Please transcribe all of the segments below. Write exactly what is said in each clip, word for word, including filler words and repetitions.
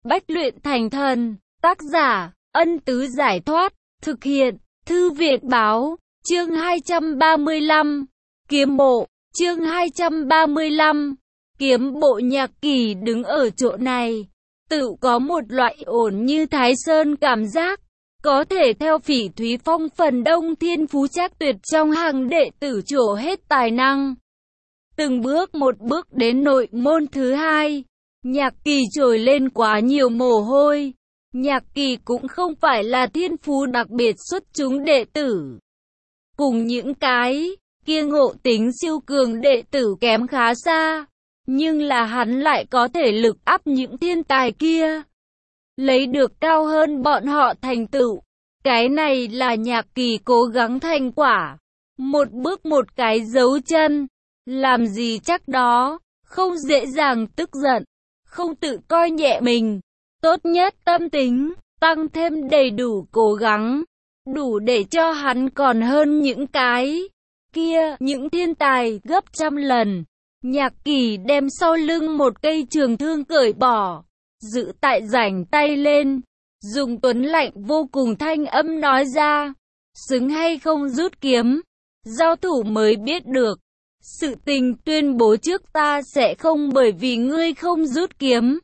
Bách luyện thành thần. Tác giả, Ân Tứ Giải Thoát. Thực hiện, Thư viện Báo. Chương hai trăm ba mươi lăm. Kiếm bộ. Chương hai trăm ba mươi lăm. Kiếm bộ. Nhạc Kỳ đứng ở chỗ này, tự có một loại ổn như Thái Sơn cảm giác. Có thể theo Phỉ Thúy Phong phần đông thiên phú chắc tuyệt trong hàng đệ tử trổ hết tài năng. Từng bước một bước đến nội môn thứ hai, Nhạc Kỳ trồi lên quá nhiều mồ hôi. Nhạc Kỳ cũng không phải là thiên phú đặc biệt xuất chúng đệ tử. Cùng những cái kia ngộ tính siêu cường đệ tử kém khá xa. Nhưng là hắn lại có thể lực áp những thiên tài kia, lấy được cao hơn bọn họ thành tựu. Cái này là Nhạc Kỳ cố gắng thành quả. Một bước một cái dấu chân. Làm gì chắc đó, không dễ dàng tức giận, không tự coi nhẹ mình. Tốt nhất tâm tính, tăng thêm đầy đủ cố gắng, đủ để cho hắn còn hơn những cái kia, những thiên tài gấp trăm lần. Nhạc Kỳ đem sau lưng một cây trường thương cởi bỏ, giữ tại rảnh tay lên, dùng tuấn lạnh vô cùng thanh âm nói ra, xứng hay không rút kiếm, giao thủ mới biết được. Sự tình tuyên bố trước ta sẽ không bởi vì ngươi không rút kiếm,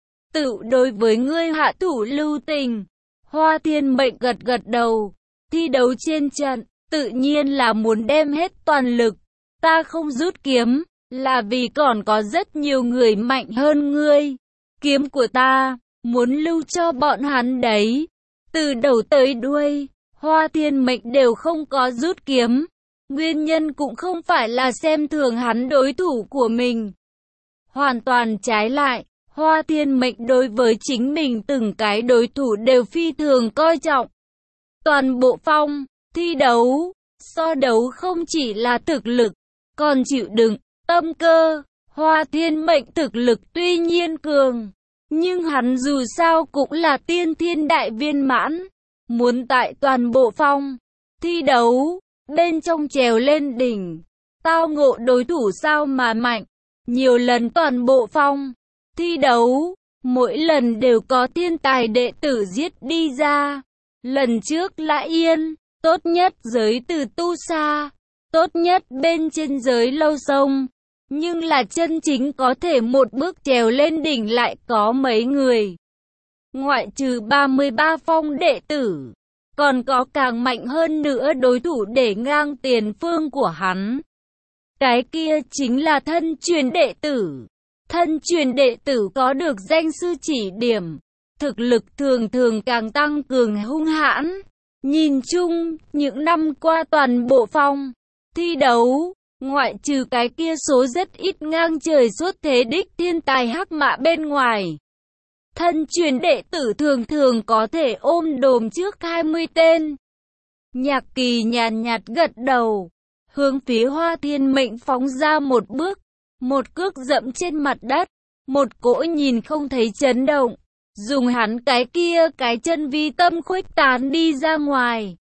tự đối với ngươi hạ thủ lưu tình. Hoa Thiên Mệnh gật gật đầu, thi đấu trên trận, tự nhiên là muốn đem hết toàn lực. Ta không rút kiếm, là vì còn có rất nhiều người mạnh hơn ngươi. Kiếm của ta, muốn lưu cho bọn hắn đấy. Từ đầu tới đuôi, Hoa Thiên Mệnh đều không có rút kiếm. Nguyên nhân cũng không phải là xem thường hắn đối thủ của mình. Hoàn toàn trái lại, Hoa Thiên Mệnh đối với chính mình từng cái đối thủ đều phi thường coi trọng. Toàn bộ phong, thi đấu, so đấu không chỉ là thực lực, còn chịu đựng, tâm cơ. Hoa Thiên Mệnh thực lực tuy nhiên cường, nhưng hắn dù sao cũng là tiên thiên đại viên mãn. Muốn tại toàn bộ phong, thi đấu, bên trong trèo lên đỉnh, tao ngộ đối thủ sao mà mạnh. Nhiều lần toàn bộ phong, thi đấu, mỗi lần đều có thiên tài đệ tử giết đi ra. Lần trước là Yên, tốt nhất giới từ tu xa, tốt nhất bên trên giới lâu sông. Nhưng là chân chính có thể một bước trèo lên đỉnh lại có mấy người. Ngoại trừ ba mươi ba phong đệ tử, còn có càng mạnh hơn nữa đối thủ để ngang tiền phương của hắn. Cái kia chính là thân truyền đệ tử. Thân truyền đệ tử có được danh sư chỉ điểm, thực lực thường thường càng tăng cường hung hãn. Nhìn chung, những năm qua toàn bộ phong, thi đấu, ngoại trừ cái kia số rất ít ngang trời xuất thế đích thiên tài hắc mã bên ngoài, thân truyền đệ tử thường thường có thể ôm đồm trước hai mươi tên. Nhạc Kỳ nhàn nhạt gật đầu, hướng phía Hoa Thiên Mệnh phóng ra một bước, một cước dẫm trên mặt đất, một cỗ nhìn không thấy chấn động, dùng hắn cái kia cái chân vi tâm khuếch tán đi ra ngoài.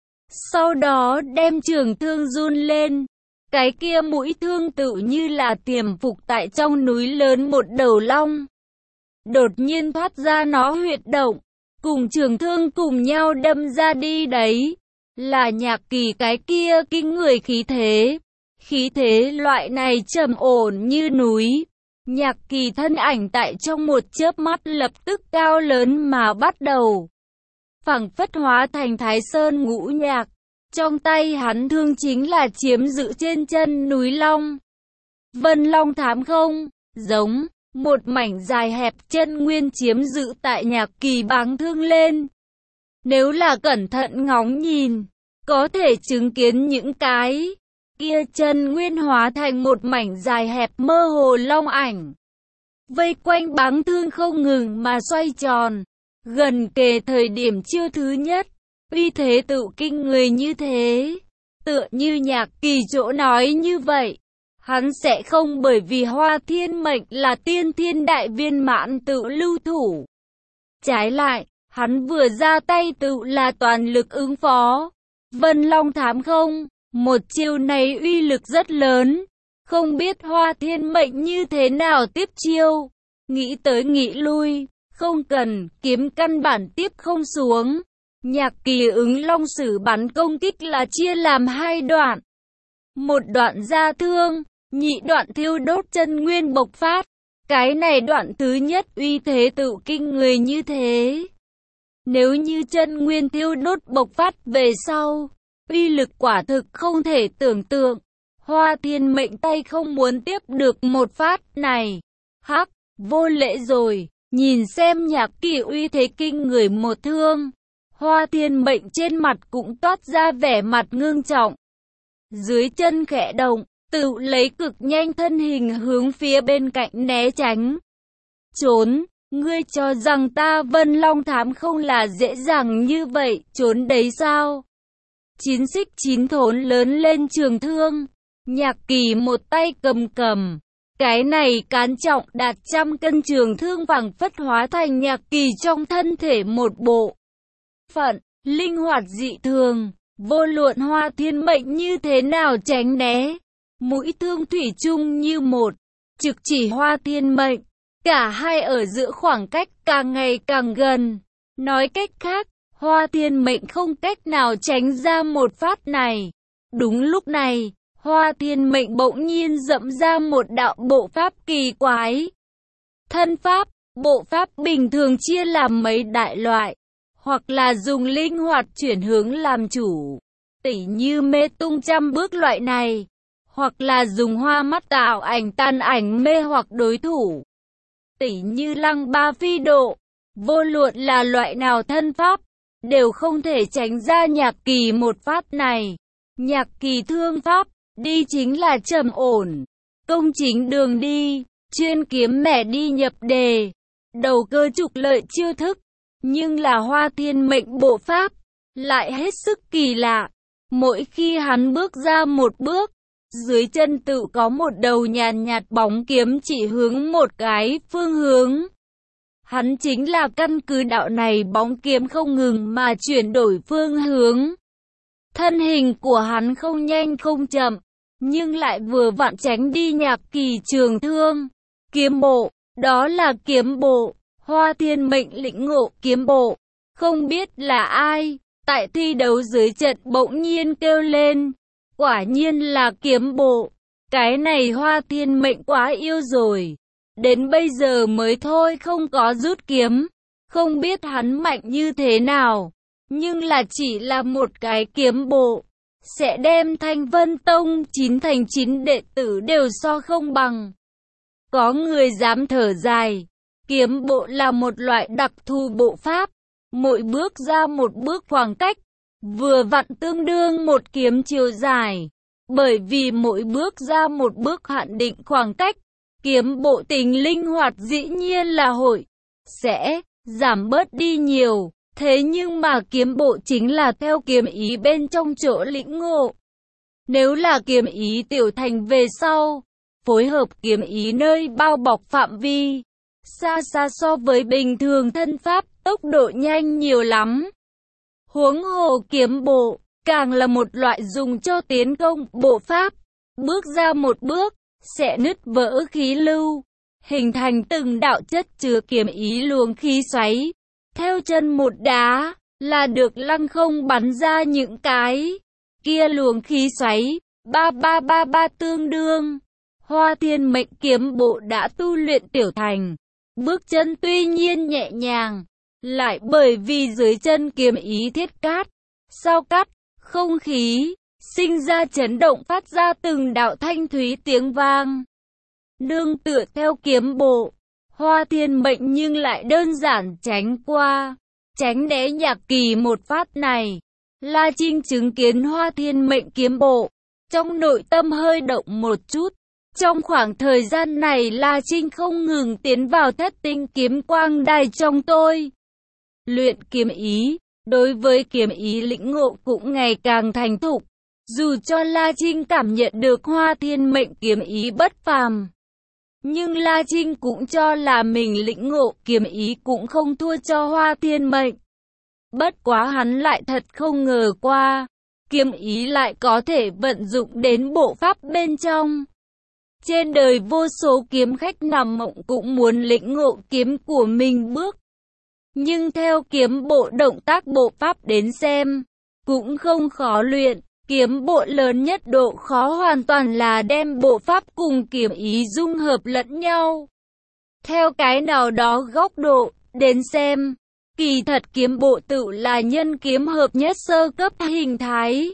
Sau đó đem trường thương run lên, cái kia mũi thương tự như là tiềm phục tại trong núi lớn một đầu long. Đột nhiên thoát ra nó huyệt động, cùng trường thương cùng nhau đâm ra đi đấy. Là Nhạc Kỳ cái kia kinh người khí thế. Khí thế loại này trầm ổn như núi. Nhạc Kỳ thân ảnh tại trong một chớp mắt lập tức cao lớn mà bắt đầu, phảng phất hóa thành Thái Sơn ngũ nhạc. Trong tay hắn thương chính là chiếm giữ trên chân núi long. Vân Long thám không, giống một mảnh dài hẹp chân nguyên chiếm giữ tại Nhạc Kỳ báng thương lên. Nếu là cẩn thận ngóng nhìn, có thể chứng kiến những cái kia chân nguyên hóa thành một mảnh dài hẹp mơ hồ long ảnh, vây quanh báng thương không ngừng mà xoay tròn. Gần kề thời điểm chiêu thứ nhất, uy thế tự kinh người như thế, tựa như Nhạc Kỳ chỗ nói như vậy, hắn sẽ không bởi vì Hoa Thiên Mệnh là tiên thiên đại viên mãn tự lưu thủ. Trái lại, hắn vừa ra tay tự là toàn lực ứng phó. Vân Long thám không, một chiêu này uy lực rất lớn, không biết Hoa Thiên Mệnh như thế nào tiếp chiêu. Nghĩ tới nghĩ lui, Không cần, kiếm căn bản tiếp không xuống. Nhạc Kỳ ứng long sử bắn công kích là chia làm hai đoạn. Một đoạn ra thương, nhị đoạn thiêu đốt chân nguyên bộc phát. Cái này đoạn thứ nhất uy thế tự kinh người như thế. Nếu như chân nguyên thiêu đốt bộc phát về sau, uy lực quả thực không thể tưởng tượng. Hoa Thiên Mệnh tay không muốn tiếp được một phát này. Hắc, vô lễ rồi, nhìn xem Nhạc Kỳ uy thế kinh người một thương. Hoa Thiên Mệnh trên mặt cũng toát ra vẻ mặt ngưng trọng. Dưới chân khẽ động, tự lấy cực nhanh thân hình hướng phía bên cạnh né tránh. Trốn, ngươi cho rằng ta Vân Long Thám không là dễ dàng như vậy, trốn đấy sao? Chín xích chín thốn lớn lên trường thương, Nhạc Kỳ một tay cầm cầm. Cái này cán trọng đạt trăm cân trường thương vàng phất hóa thành Nhạc Kỳ trong thân thể một bộ phận, linh hoạt dị thường. Vô luận Hoa Thiên Mệnh như thế nào tránh né, mũi thương thủy chung như một, trực chỉ Hoa Thiên Mệnh. Cả hai ở giữa khoảng cách càng ngày càng gần. Nói cách khác, Hoa Thiên Mệnh không cách nào tránh ra một phát này. Đúng lúc này, Hoa Thiên Mệnh bỗng nhiên dẫm ra một đạo bộ pháp kỳ quái. Thân pháp, bộ pháp bình thường chia làm mấy đại loại, hoặc là dùng linh hoạt chuyển hướng làm chủ, tỉ như mê tung trăm bước loại này, hoặc là dùng hoa mắt tạo ảnh tàn ảnh mê hoặc đối thủ, tỉ như lăng ba phi độ. Vô luận là loại nào thân pháp, đều không thể tránh ra Nhạc Kỳ một phát này. Nhạc Kỳ thương pháp, đi chính là trầm ổn, công chính đường đi, chuyên kiếm mẻ đi nhập đề, đầu cơ trục lợi chiêu thức. Nhưng là Hoa Thiên Mệnh bộ pháp, lại hết sức kỳ lạ. Mỗi khi hắn bước ra một bước, dưới chân tự có một đầu nhàn nhạt bóng kiếm chỉ hướng một cái phương hướng. Hắn chính là căn cứ đạo này bóng kiếm không ngừng mà chuyển đổi phương hướng. Thân hình của hắn không nhanh không chậm, nhưng lại vừa vặn tránh đi Nhạc Kỳ trường thương. Kiếm bộ, đó là kiếm bộ. Hoa Thiên Mệnh lĩnh ngộ kiếm bộ, không biết là ai, tại thi đấu dưới trận bỗng nhiên kêu lên, quả nhiên là kiếm bộ. Cái này Hoa Thiên Mệnh quá yêu rồi, đến bây giờ mới thôi không có rút kiếm, không biết hắn mạnh như thế nào, nhưng là chỉ là một cái kiếm bộ, sẽ đem Thanh Vân Tông chín thành chín đệ tử đều so không bằng. Có người dám thở dài. Kiếm bộ là một loại đặc thù bộ pháp, mỗi bước ra một bước khoảng cách, vừa vặn tương đương một kiếm chiều dài. Bởi vì mỗi bước ra một bước hạn định khoảng cách, kiếm bộ tính linh hoạt dĩ nhiên là hội, sẽ giảm bớt đi nhiều. Thế nhưng mà kiếm bộ chính là theo kiếm ý bên trong chỗ lĩnh ngộ. Nếu là kiếm ý tiểu thành về sau, phối hợp kiếm ý nơi bao bọc phạm vi, xa xa so với bình thường thân pháp, tốc độ nhanh nhiều lắm. Huống hồ kiếm bộ, càng là một loại dùng cho tiến công bộ pháp. Bước ra một bước, sẽ nứt vỡ khí lưu, hình thành từng đạo chất chứa kiếm ý luồng khí xoáy. Theo chân một đá, là được lăng không bắn ra những cái kia luồng khí xoáy, ba ba ba ba tương đương. Hoa Thiên Mệnh kiếm bộ đã tu luyện tiểu thành. Bước chân tuy nhiên nhẹ nhàng, lại bởi vì dưới chân kiếm ý thiết cát, sao cắt, không khí, sinh ra chấn động phát ra từng đạo thanh thúy tiếng vang. Nương tựa theo kiếm bộ, Hoa Thiên Mệnh nhưng lại đơn giản tránh qua, tránh né Nhạc Kỳ một phát này. La Trinh chứng kiến Hoa Thiên Mệnh kiếm bộ, trong nội tâm hơi động một chút. Trong khoảng thời gian này La Trinh không ngừng tiến vào thất tinh kiếm quang đài trong tôi. Luyện kiếm ý, đối với kiếm ý lĩnh ngộ cũng ngày càng thành thục. Dù cho La Trinh cảm nhận được Hoa Thiên Mệnh kiếm ý bất phàm, nhưng La Trinh cũng cho là mình lĩnh ngộ kiếm ý cũng không thua cho Hoa Thiên Mệnh. Bất quá hắn lại thật không ngờ qua, kiếm ý lại có thể vận dụng đến bộ pháp bên trong. Trên đời vô số kiếm khách nằm mộng cũng muốn lĩnh ngộ kiếm của mình bước Nhưng theo kiếm bộ động tác bộ pháp đến xem, cũng không khó luyện. Kiếm bộ lớn nhất độ khó hoàn toàn là đem bộ pháp cùng kiếm ý dung hợp lẫn nhau. Theo cái nào đó góc độ, đến xem, kỳ thật kiếm bộ tự là nhân kiếm hợp nhất sơ cấp hình thái.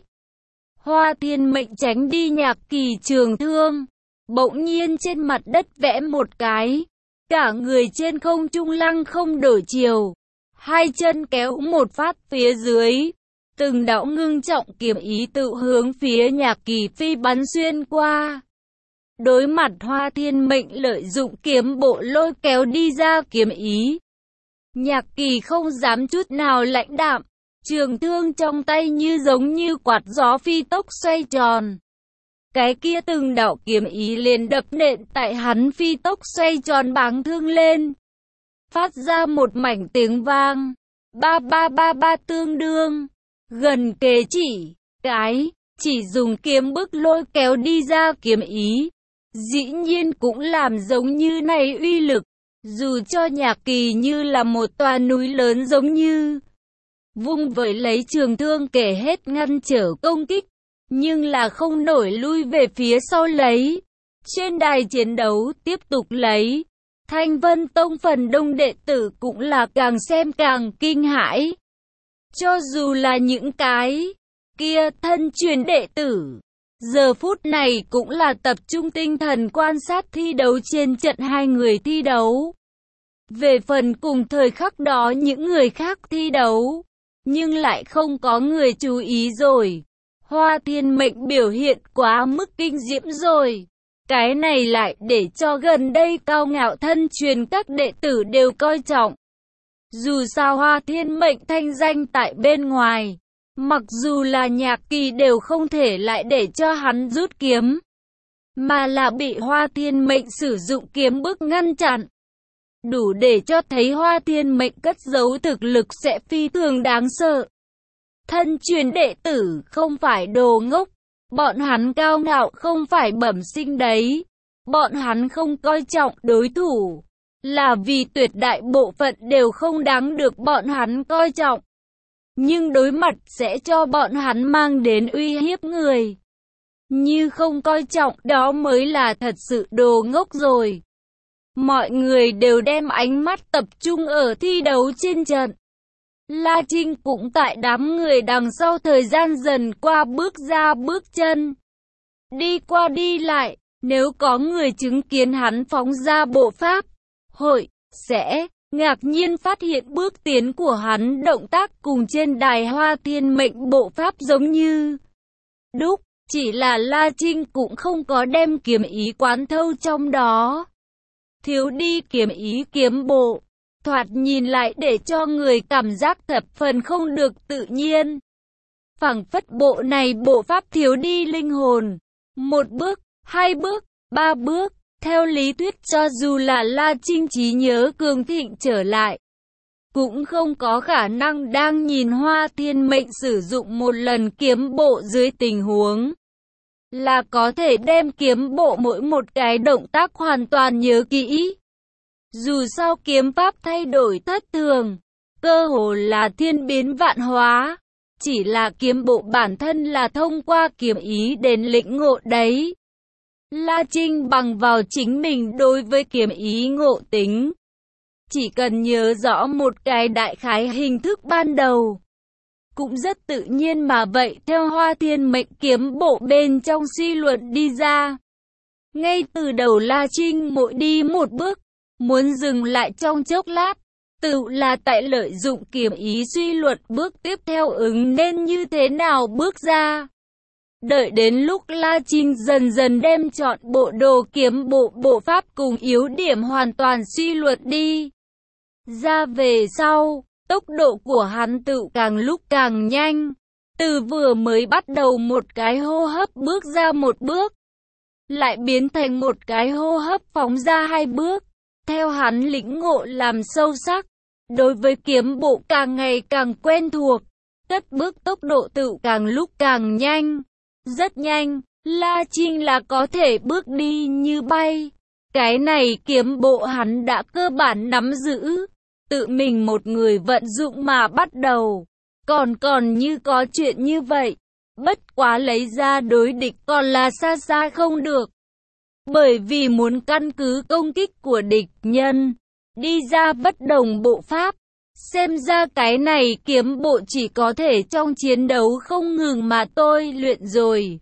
Hoa Thiên Mệnh tránh đi Nhạc Kỳ trường thương, bỗng nhiên trên mặt đất vẽ một cái, cả người trên không trung lăng không đổi chiều, hai chân kéo một phát phía dưới, từng đạo ngưng trọng kiếm ý tự hướng phía Nhạc Kỳ phi bắn xuyên qua. Đối mặt Hoa Thiên Mệnh lợi dụng kiếm bộ lôi kéo đi ra kiếm ý, Nhạc Kỳ không dám chút nào lãnh đạm, trường thương trong tay như giống như quạt gió phi tốc xoay tròn. Cái kia từng đạo kiếm ý liền đập nện tại hắn phi tốc xoay tròn báng thương lên, phát ra một mảnh tiếng vang, ba ba ba ba tương đương, gần kề chỉ, cái, chỉ dùng kiếm bức lôi kéo đi ra kiếm ý, dĩ nhiên cũng làm giống như này uy lực, dù cho Nhạc Kỳ như là một tòa núi lớn giống như, vung vẩy lấy trường thương kể hết ngăn trở công kích, nhưng là không nổi lui về phía sau lấy. Trên đài chiến đấu tiếp tục lấy, Thanh Vân Tông phần đông đệ tử cũng là càng xem càng kinh hãi. Cho dù là những cái kia thân truyền đệ tử, giờ phút này cũng là tập trung tinh thần quan sát thi đấu trên trận hai người thi đấu. Về phần cùng thời khắc đó những người khác thi đấu, nhưng lại không có người chú ý rồi. Hoa Thiên Mệnh biểu hiện quá mức kinh diễm rồi. Cái này lại để cho gần đây cao ngạo thân truyền các đệ tử đều coi trọng. Dù sao Hoa Thiên Mệnh thanh danh tại bên ngoài, mặc dù là Nhạc Kỳ đều không thể lại để cho hắn rút kiếm, mà là bị Hoa Thiên Mệnh sử dụng kiếm bức ngăn chặn. Đủ để cho thấy Hoa Thiên Mệnh cất giấu thực lực sẽ phi thường đáng sợ. Thân truyền đệ tử không phải đồ ngốc, bọn hắn cao ngạo không phải bẩm sinh đấy. Bọn hắn không coi trọng đối thủ, là vì tuyệt đại bộ phận đều không đáng được bọn hắn coi trọng. Nhưng đối mặt sẽ cho bọn hắn mang đến uy hiếp người. Như không coi trọng đó mới là thật sự đồ ngốc rồi. Mọi người đều đem ánh mắt tập trung ở thi đấu trên trận. La Trinh cũng tại đám người đằng sau thời gian dần qua bước ra bước chân. Đi qua đi lại, nếu có người chứng kiến hắn phóng ra bộ pháp, hội, sẽ ngạc nhiên phát hiện bước tiến của hắn động tác cùng trên đài Hoa Thiên Mệnh bộ pháp giống như đúc, chỉ là La Trinh cũng không có đem kiếm ý quán thâu trong đó. Thiếu đi kiếm ý kiếm bộ, thoạt nhìn lại để cho người cảm giác thập phần không được tự nhiên. Phảng phất bộ này bộ pháp thiếu đi linh hồn. Một bước, hai bước, ba bước, theo lý thuyết cho dù là La Trinh trí nhớ cường thịnh trở lại, cũng không có khả năng đang nhìn Hoa Thiên Mệnh sử dụng một lần kiếm bộ dưới tình huống là có thể đem kiếm bộ mỗi một cái động tác hoàn toàn nhớ kỹ. Dù sao kiếm pháp thay đổi thất thường, cơ hồ là thiên biến vạn hóa, chỉ là kiếm bộ bản thân là thông qua kiếm ý đến lĩnh ngộ đấy. La Trinh bằng vào chính mình đối với kiếm ý ngộ tính, chỉ cần nhớ rõ một cái đại khái hình thức ban đầu, cũng rất tự nhiên mà vậy theo Hoa Thiên Mệnh kiếm bộ bên trong suy luận đi ra. Ngay từ đầu La Trinh mỗi đi một bước, muốn dừng lại trong chốc lát, tự là tại lợi dụng kiếm ý suy luận bước tiếp theo ứng nên như thế nào bước ra. Đợi đến lúc La Trinh dần dần đem chọn bộ đồ kiếm bộ bộ pháp cùng yếu điểm hoàn toàn suy luận đi ra về sau, tốc độ của hắn tự càng lúc càng nhanh. Từ vừa mới bắt đầu một cái hô hấp bước ra một bước, lại biến thành một cái hô hấp phóng ra hai bước. Theo hắn lĩnh ngộ làm sâu sắc, đối với kiếm bộ càng ngày càng quen thuộc, tất bước tốc độ tự càng lúc càng nhanh. Rất nhanh, La Trinh là có thể bước đi như bay. Cái này kiếm bộ hắn đã cơ bản nắm giữ. tự mình một người vận dụng mà bắt đầu. Còn còn như có chuyện như vậy, bất quá lấy ra đối địch còn là xa xa không được. Bởi vì muốn căn cứ công kích của địch nhân, đi ra bất đồng bộ pháp. Xem ra cái này kiếm bộ chỉ có thể trong chiến đấu không ngừng mà tôi luyện rồi.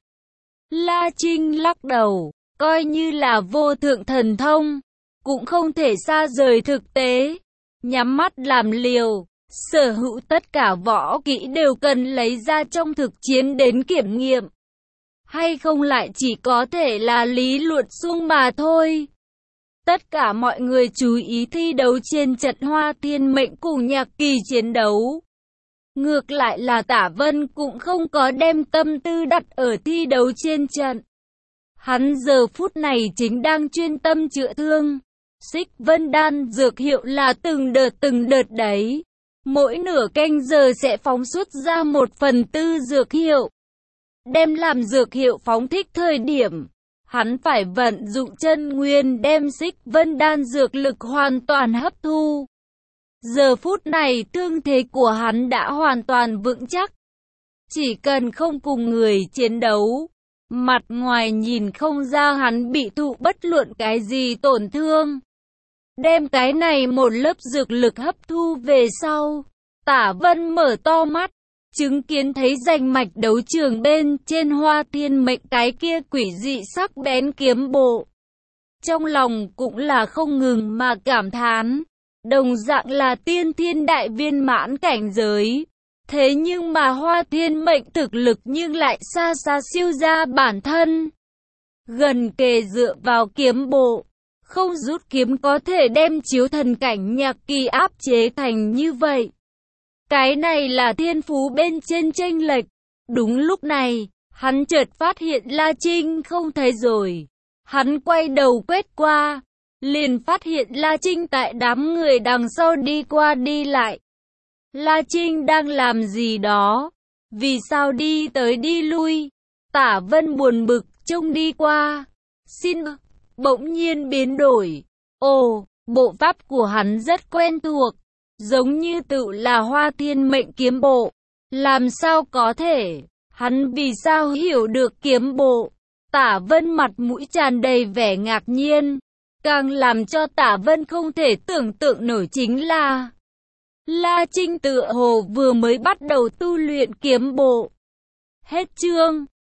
La Trinh lắc đầu, coi như là vô thượng thần thông, cũng không thể xa rời thực tế. Nhắm mắt làm liều, sở hữu tất cả võ kỹ đều cần lấy ra trong thực chiến đến kiểm nghiệm. Hay không lại chỉ có thể là lý luận suông mà thôi. Tất cả mọi người chú ý thi đấu trên trận Hoa Thiên Mệnh cùng Nhạc Kỳ chiến đấu. Ngược lại là Tả Vân cũng không có đem tâm tư đặt ở thi đấu trên trận. Hắn giờ phút này chính đang chuyên tâm chữa thương. Xích Vân Đan dược hiệu là từng đợt từng đợt đấy. Mỗi nửa canh giờ sẽ phóng xuất ra một phần tư dược hiệu. Đem làm dược hiệu phóng thích thời điểm, hắn phải vận dụng chân nguyên đem Xích Vân Đan dược lực hoàn toàn hấp thu. Giờ phút này thương thế của hắn đã hoàn toàn vững chắc. Chỉ cần không cùng người chiến đấu, mặt ngoài nhìn không ra hắn bị thụ bất luận cái gì tổn thương. Đem cái này một lớp dược lực hấp thu về sau, Tả Vân mở to mắt, chứng kiến thấy ranh mạch đấu trường bên trên Hoa Thiên Mệnh cái kia quỷ dị sắc bén kiếm bộ. Trong lòng cũng là không ngừng mà cảm thán, đồng dạng là tiên thiên đại viên mãn cảnh giới. Thế nhưng mà Hoa Thiên Mệnh thực lực nhưng lại xa xa siêu ra bản thân. Gần kề dựa vào kiếm bộ, không rút kiếm có thể đem chiếu thần cảnh Nhạc Kỳ áp chế thành như vậy. Cái này là thiên phú bên trên chênh lệch. Đúng lúc này, hắn chợt phát hiện La Trinh không thấy rồi. Hắn quay đầu quét qua, liền phát hiện La Trinh tại đám người đằng sau đi qua đi lại. La Trinh đang làm gì đó? Vì sao đi tới đi lui? Tả Vân buồn bực trông đi qua. Xin bỗng nhiên biến đổi. Ồ, bộ pháp của hắn rất quen thuộc. Giống như tự là Hoa Thiên Mệnh kiếm bộ. Làm sao có thể? Hắn vì sao hiểu được kiếm bộ? Tả Vân mặt mũi tràn đầy vẻ ngạc nhiên. Càng làm cho Tả Vân không thể tưởng tượng nổi chính là La Trinh tựa hồ vừa mới bắt đầu tu luyện kiếm bộ. Hết chương.